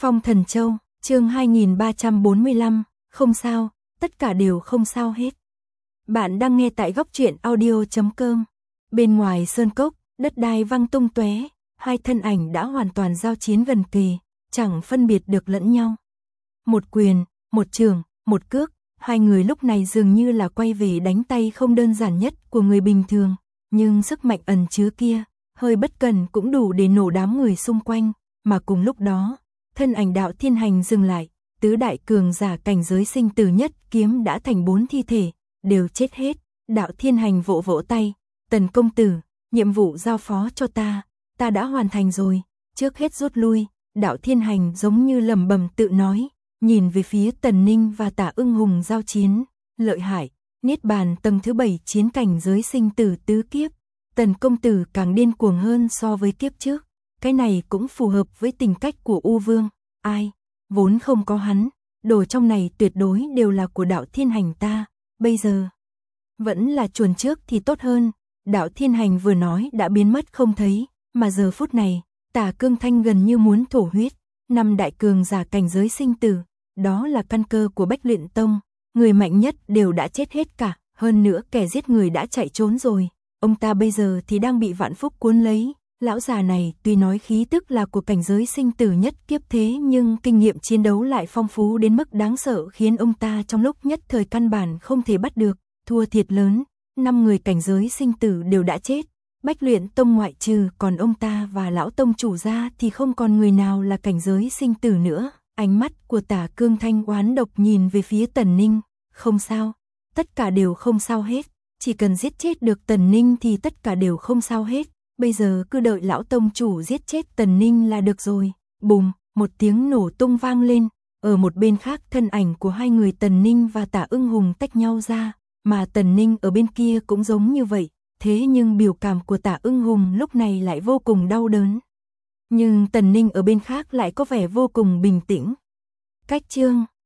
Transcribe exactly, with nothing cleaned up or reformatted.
Phong Thần Châu, chương hai nghìn ba trăm bốn mươi lăm, không sao, tất cả đều không sao hết. Bạn đang nghe tại góc truyện audio chấm com. Bên ngoài sơn cốc, đất đai văng tung tóe, hai thân ảnh đã hoàn toàn giao chiến gần kề, chẳng phân biệt được lẫn nhau. Một quyền, một chưởng, một cước, hai người lúc này dường như là quay về đánh tay không đơn giản nhất của người bình thường, nhưng sức mạnh ẩn chứa kia, hơi bất cần cũng đủ để nổ đám người xung quanh, mà cùng lúc đó, thân ảnh Đạo Thiên Hành dừng lại, tứ đại cường giả cảnh giới sinh tử nhất kiếm đã thành bốn thi thể, đều chết hết. Đạo Thiên Hành vỗ vỗ tay, Tần công tử, nhiệm vụ giao phó cho ta, ta đã hoàn thành rồi, trước hết rút lui. Đạo Thiên Hành giống như lẩm bẩm tự nói, nhìn về phía Tần Ninh và Tả Ưng Hùng giao chiến, lợi hại, niết bàn tầng thứ bảy chiến cảnh giới sinh tử tứ kiếp, Tần công tử càng điên cuồng hơn so với kiếp trước, cái này cũng phù hợp với tình cách của U Vương, ai, vốn không có hắn, đồ trong này tuyệt đối đều là của Đạo Thiên Hành ta, bây giờ, vẫn là chuồn trước thì tốt hơn. Đạo Thiên Hành vừa nói đã biến mất không thấy, mà giờ phút này, Tả Cương Thanh gần như muốn thổ huyết, năm đại cường giả cảnh giới sinh tử, đó là căn cơ của Bách Luyện Tông, người mạnh nhất đều đã chết hết cả, hơn nữa kẻ giết người đã chạy trốn rồi, ông ta bây giờ thì đang bị vạn phúc cuốn lấy. Lão già này tuy nói khí tức là của cảnh giới sinh tử nhất kiếp thế nhưng kinh nghiệm chiến đấu lại phong phú đến mức đáng sợ khiến ông ta trong lúc nhất thời căn bản không thể bắt được, thua thiệt lớn, năm người cảnh giới sinh tử đều đã chết, Bách Luyện Tông ngoại trừ còn ông ta và lão tông chủ ra thì không còn người nào là cảnh giới sinh tử nữa. Ánh mắt của Tả Cương Thanh oán độc nhìn về phía Tần Ninh, không sao, tất cả đều không sao hết, chỉ cần giết chết được Tần Ninh thì tất cả đều không sao hết. Bây giờ cứ đợi lão tông chủ giết chết Tần Ninh là được rồi. Bùm, một tiếng nổ tung vang lên, ở một bên khác thân ảnh của hai người Tần Ninh và Tả Ưng Hùng tách nhau ra, mà Tần Ninh ở bên kia cũng giống như vậy, thế nhưng biểu cảm của Tả Ưng Hùng lúc này lại vô cùng đau đớn. Nhưng Tần Ninh ở bên khác lại có vẻ vô cùng bình tĩnh. Cách chương